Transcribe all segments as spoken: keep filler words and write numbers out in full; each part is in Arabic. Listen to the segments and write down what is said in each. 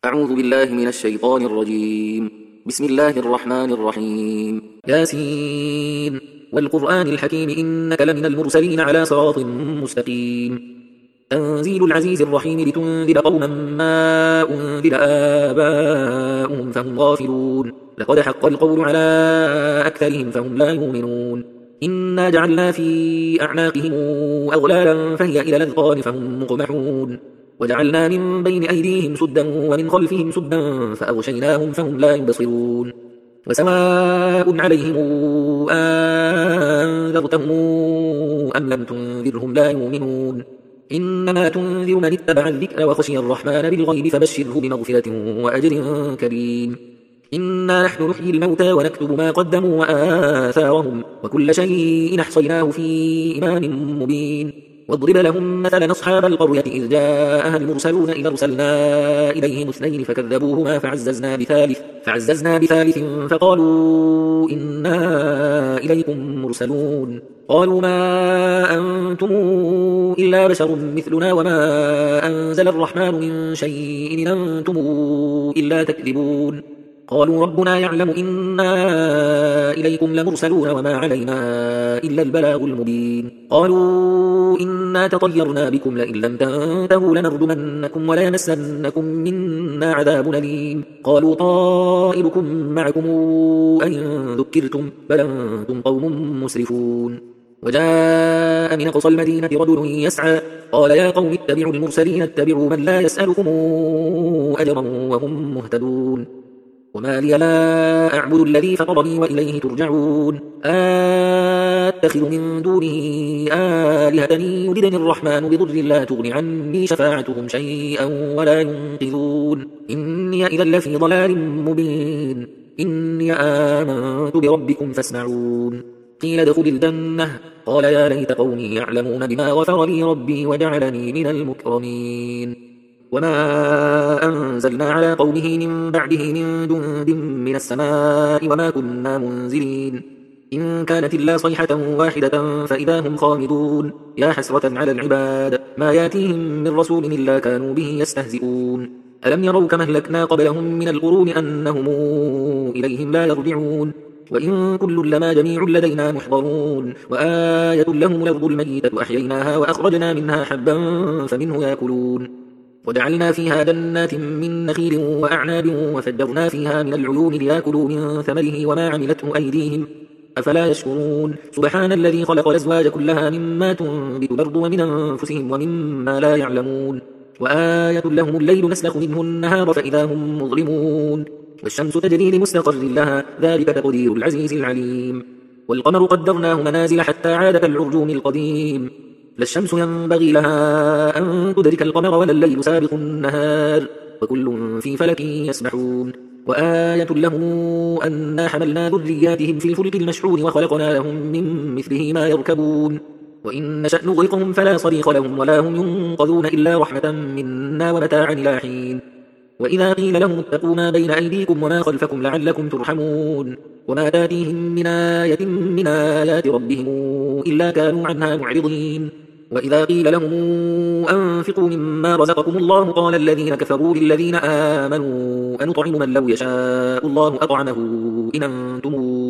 أعوذ بالله من الشيطان الرجيم. بسم الله الرحمن الرحيم. ياسين والقرآن الحكيم إنك لمن المرسلين على صراط مستقيم. تنزيل العزيز الرحيم لتنذر قوما ما أنذر آباؤهم فهم غافلون. لقد حق القول على أكثرهم فهم لا يؤمنون. إنا جعلنا في أعناقهم أغلالا فهي إلى الأذقان فهم مقمحون. وجعلنا من بين أيديهم سدا ومن خلفهم سدا فأغشيناهم فهم لا يبصرون. وسواء عليهم أنذرتهم أم لم تنذرهم لا يؤمنون. إنما تنذر من اتبع الذكر وخشي الرحمن بالغيب فبشره بمغفرة وأجر كريم. إنا نحن نحيي الموتى ونكتب ما قدموا وآثارهم وكل شيء أحصيناه في إمام مبين. واضرب لهم مثلا أصحاب القرية إذ جاءها المرسلون إذ أرسلنا إليهم اثنين فكذبوهما فعززنا بثالث, فعززنا بثالث فقالوا إنا إليكم مرسلون. قالوا ما أنتم إلا بشر مثلنا وما أنزل الرحمن من شيء إن أنتم إلا تكذبون. قالوا ربنا يعلم إنا إليكم لمرسلون وما علينا إلا البلاغ المبين. قالوا إنا تطيرنا بكم لئن لم تنتهوا لنرجمنكم وليمسنكم منا عذاب أليم. قالوا طائركم معكم أئن ذكرتم بل أنتم قوم مسرفون. وجاء من أقصى المدينة رجل يسعى قال يا قوم اتبعوا المرسلين اتبعوا من لا يسألكم أجرا وهم مهتدون. وما لي لا أعبد الذي فطرني وإليه ترجعون. أتخذ من دونه آلهة يردني الرحمن بضر لا تغن عني شفاعتهم شيئا ولا ينقذون. إني إذا لفي ضلال مبين. إني آمنت بربكم فاسمعون. قيل ادخل الجنة قال يا ليت قومي يعلمون بما غفر لي ربي وجعلني من المكرمين. وما أنزلنا على قومه من بعده من جند من السماء وما كنا منزلين. إن كانت إلا صيحة واحدة فإذا هم خامدون. يا حسرة على العباد ما ياتيهم من رسول إلا كانوا به يستهزئون. ألم يروا كما أهلكنا قبلهم من القرون أنهم إليهم لا يرجعون. وإن كل لما جميع لدينا محضرون. وآية لهم الأرض الميتة أحييناها وأخرجنا منها حبا فمنه يأكلون. وجعلنا فيها جنات من نخيل وأعناب وفجرنا فيها من العيون ليأكلوا من ثمره وما عملته أيديهم أفلا يشكرون. سبحان الذي خلق الأزواج كلها مما تنبت الأرض ومن أنفسهم ومما لا يعلمون. وآية لهم الليل نسلخ منه النهار فإذا هم مظلمون. والشمس تجري لمستقر لها ذلك تقدير العزيز العليم. والقمر قدرناه منازل حتى عاد كالعرجون القديم. لا الشمس ينبغي لها أن تدرك القمر ولا الليل سابق النهار وكل في فلك يسبحون. وآية لهم أنا حملنا ذرياتهم في الفلك المشحون وخلقنا لهم من مثله ما يركبون. وإن نشأ نغرقهم فلا صريخ لهم ولا هم ينقذون إلا رحمة منا ومتاعا إلى حين. وإذا قيل لهم اتقوا ما بين أيديكم وما خلفكم لعلكم ترحمون. وما تاتيهم من آية من آيات ربهم إلا كانوا عنها معرضين. وإذا قيل لهم أنفقوا مما رزقكم الله قال الذين كفروا للذين آمنوا أنطعم من لو يشاء الله أطعمه إن أنتم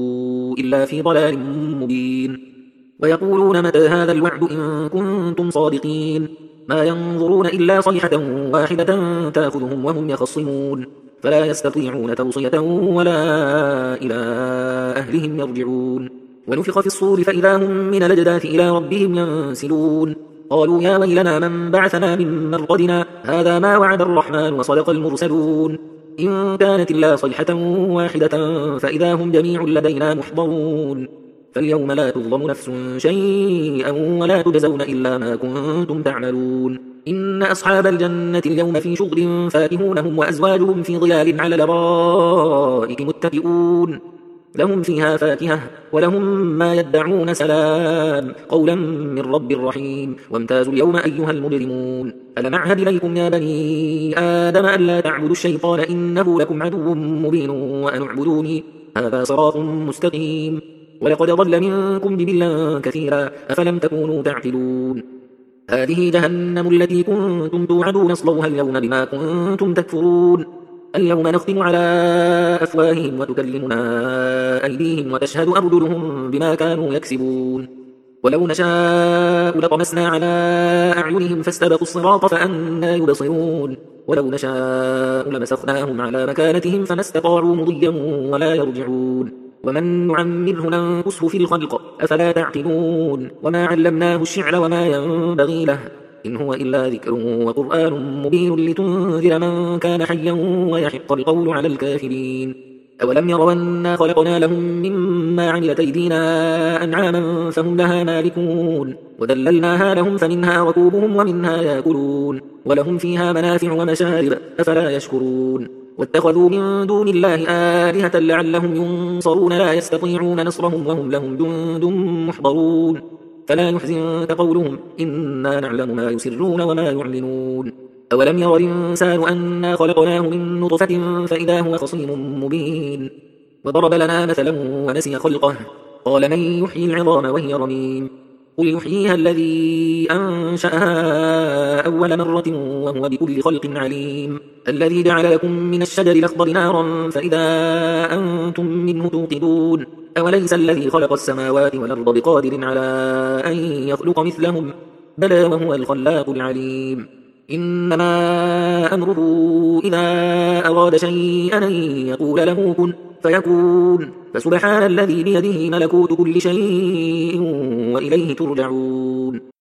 إلا في ضلال مبين. ويقولون متى هذا الوعد إن كنتم صادقين. ما ينظرون إلا صيحة واحدة تأخذهم وهم يخصمون. فلا يستطيعون توصية ولا إلى أهلهم يرجعون. ونفخ في الصور فإذا هم من الأجداث إلى ربهم ينسلون. قالوا يا ويلنا من بعثنا من مرقدنا هذا ما وعد الرحمن وصدق المرسلون. إن كانت إلا صيحة واحدة فإذا هم جميع لدينا محضرون. فاليوم لا تظلم نفس شيئا ولا تجزون إلا ما كنتم تعملون. إن أصحاب الجنة اليوم في شغل فاكهون هم وأزواجهم في ظلال على الأرائك متكئون. لهم فيها فاكهة ولهم ما يدعون سلام قولا من رب رحيم. وامتازوا اليوم أيها المجرمون. ألم أعهد إليكم يا بني آدم ألا تعبدوا الشيطان إنه لكم عدو مبين وأن اعبدوني هذا صراط مستقيم. ولقد ضل منكم جبلا كثيرا أفلم تكونوا تعقلون. هذه جهنم التي كنتم توعدون اصلوها اليوم بما كنتم تكفرون. اليوم نختم على أفواههم وتكلمنا أيديهم وتشهد أرجلهم بما كانوا يكسبون ولو نشاء لطمسنا على أعينهم فاستبقوا الصراط فأنى يبصرون ولو نشاء لمسخناهم على مكانتهم فما استطاعوا مضيا ولا يرجعون ومن نعمره ننقصه في الخلق أفلا تعقلون وما علمناه الشعر وما ينبغي له إن هو إلا ذكر وقرآن مبين لتنذر من كان حيا ويحق القول على الكافرين أولم يروا أنا خلقنا لهم مما عملت أيدينا أنعاما فهم لها مالكون وذللناها لهم فمنها ركوبهم ومنها يأكلون ولهم فيها منافع ومشارب أفلا يشكرون واتخذوا من دون الله آلهة لعلهم ينصرون لا يستطيعون نصرهم وهم لهم جند محضرون فلا يحزنك قولهم إنا نعلم ما يسرون وما يعلنون أولم ير الإنسان أنا خلقناه من نطفة فإذا هو خصيم مبين وضرب لنا مثلا ونسي خلقه قال من يحيي العظام وهي رميم قل يحييها الذي أنشأها أول مرة وهو بكل خلق عليم الذي جعل لكم من الشجر الأخضر نارا فإذا أنتم منه توقدون أوليس الذي خلق السماوات والأرض بقادر على أن يخلق مثلهم بلى وهو الخلاق العليم إنما أمره إذا أراد شيئا أن يقول له كن فيكون فسبحان الذي بيده ملكوت كل شيء وإليه ترجعون